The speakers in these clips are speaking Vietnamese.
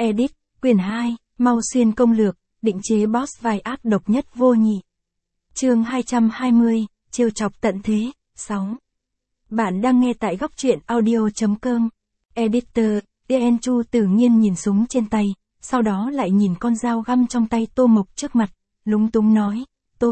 Edit, quyển 2, Mau Xuyên công lược, định chế boss vai ác độc nhất vô nhị. Chương 220, trêu chọc tận thế, 6. Bạn đang nghe tại góc truyện audio.com. Editor, DN Chu Tử Nghiên nhìn súng trên tay, sau đó lại nhìn con dao găm trong tay Tô Mộc trước mặt, lúng túng nói,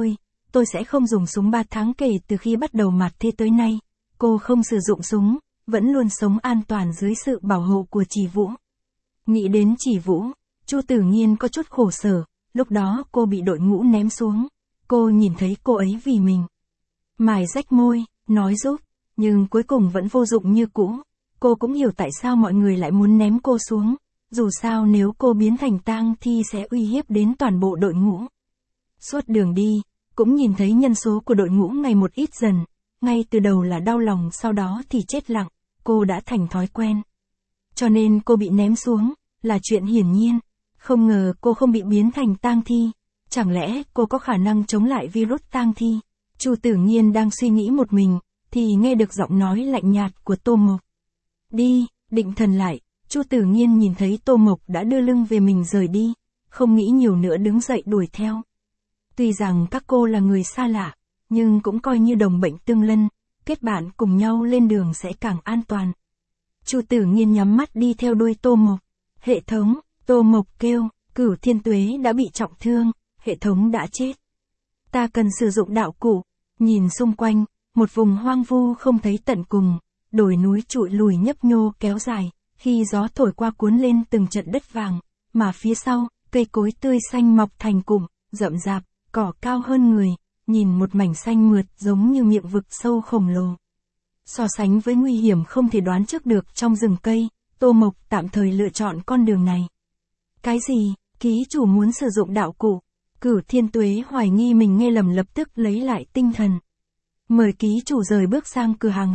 tôi sẽ không dùng súng 3 tháng kể từ khi bắt đầu mạt thế tới nay. Cô không sử dụng súng, vẫn luôn sống an toàn dưới sự bảo hộ của Chỉ Vũ. Nghĩ đến Chỉ Vũ, Chu Tử Nghiên có chút khổ sở, lúc đó cô bị đội ngũ ném xuống. Cô nhìn thấy cô ấy vì mình mài rách môi, nói giúp, nhưng cuối cùng vẫn vô dụng như cũ. Cô cũng hiểu tại sao mọi người lại muốn ném cô xuống, dù sao nếu cô biến thành tang thi sẽ uy hiếp đến toàn bộ đội ngũ. Suốt đường đi, cũng nhìn thấy nhân số của đội ngũ ngày một ít dần, ngay từ đầu là đau lòng sau đó thì chết lặng, cô đã thành thói quen. Cho nên cô bị ném xuống, là chuyện hiển nhiên, không ngờ cô không bị biến thành tang thi, chẳng lẽ cô có khả năng chống lại virus tang thi? Chu Tử Nghiên đang suy nghĩ một mình, thì nghe được giọng nói lạnh nhạt của Tô Mộc. Đi, định thần lại, Chu Tử Nghiên nhìn thấy Tô Mộc đã đưa lưng về mình rời đi, không nghĩ nhiều nữa đứng dậy đuổi theo. Tuy rằng các cô là người xa lạ, nhưng cũng coi như đồng bệnh tương lân, kết bạn cùng nhau lên đường sẽ càng an toàn. Chu Tử Nghiên nhắm mắt đi theo đuôi Tô Mộc. Hệ thống, Tô Mộc kêu, Cửu Thiên Tuế đã bị trọng thương, hệ thống đã chết. Ta cần sử dụng đạo cụ, nhìn xung quanh, một vùng hoang vu không thấy tận cùng, đồi núi trụi lùi nhấp nhô kéo dài, khi gió thổi qua cuốn lên từng trận đất vàng, mà phía sau, cây cối tươi xanh mọc thành cụm, rậm rạp, cỏ cao hơn người, nhìn một mảnh xanh mượt giống như miệng vực sâu khổng lồ. So sánh với nguy hiểm không thể đoán trước được trong rừng cây, Tô Mộc tạm thời lựa chọn con đường này. Cái gì, ký chủ muốn sử dụng đạo cụ? Cửu Thiên Tuế hoài nghi mình nghe lầm, lập tức lấy lại tinh thần. Mời ký chủ rời bước sang cửa hàng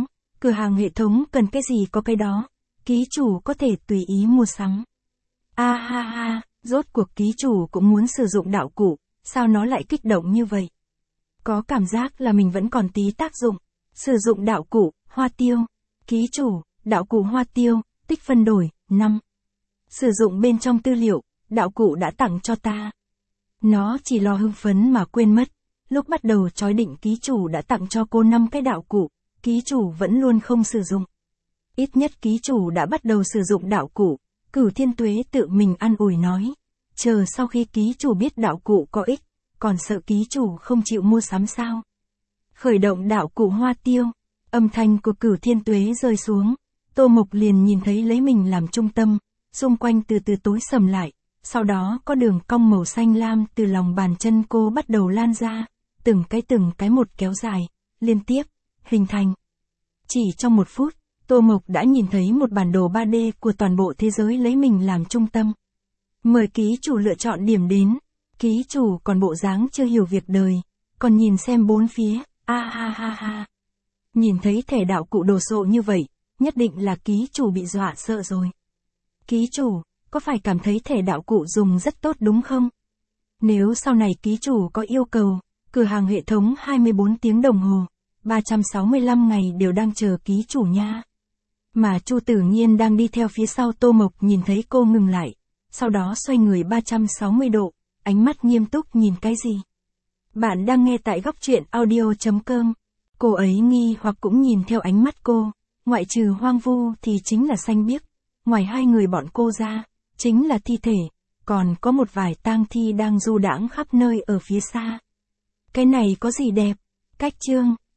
hệ thống cần cái gì có cái đó, ký chủ có thể tùy ý mua sắm. A ha ha, rốt cuộc ký chủ cũng muốn sử dụng đạo cụ, sao nó lại kích động như vậy? Có cảm giác là mình vẫn còn tí tác dụng. Sử dụng đạo cụ, hoa tiêu. Ký chủ, đạo cụ hoa tiêu, tích phân đổi, 5. Sử dụng bên trong tư liệu, đạo cụ đã tặng cho ta. Nó chỉ lo hưng phấn mà quên mất. Lúc bắt đầu chói định ký chủ đã tặng cho cô 5 cái đạo cụ, ký chủ vẫn luôn không sử dụng. Ít nhất ký chủ đã bắt đầu sử dụng đạo cụ, Cửu Thiên Tuế tự mình an ủi nói. Chờ sau khi ký chủ biết đạo cụ có ích, còn sợ ký chủ không chịu mua sắm sao? Khởi động đạo cụ hoa tiêu, âm thanh của Cửu Thiên Tuế rơi xuống, Tô Mộc liền nhìn thấy lấy mình làm trung tâm, xung quanh từ từ tối sầm lại, sau đó có đường cong màu xanh lam từ lòng bàn chân cô bắt đầu lan ra, từng cái một kéo dài, liên tiếp, hình thành. Chỉ trong 1 phút, Tô Mộc đã nhìn thấy một bản đồ 3D của toàn bộ thế giới lấy mình làm trung tâm. Mời ký chủ lựa chọn điểm đến, ký chủ còn bộ dáng chưa hiểu việc đời, còn nhìn xem bốn phía. A ha ha ha. Nhìn thấy thẻ đạo cụ đồ sộ như vậy, nhất định là ký chủ bị dọa sợ rồi. Ký chủ, có phải cảm thấy thẻ đạo cụ dùng rất tốt đúng không? Nếu sau này ký chủ có yêu cầu, cửa hàng hệ thống 24 tiếng đồng hồ, 365 ngày đều đang chờ ký chủ nha. Mà Chu Tử Nghiên đang đi theo phía sau Tô Mộc nhìn thấy cô ngừng lại, sau đó xoay người 360 độ, ánh mắt nghiêm túc nhìn cái gì? Bạn đang nghe tại góc truyện audio.com. Cô ấy nghi hoặc cũng nhìn theo ánh mắt cô, ngoại trừ hoang vu thì chính là xanh biếc, ngoài hai người bọn cô ra, chính là thi thể, còn có một vài tang thi đang du đãng khắp nơi ở phía xa. Cái này có gì đẹp? Cách chương,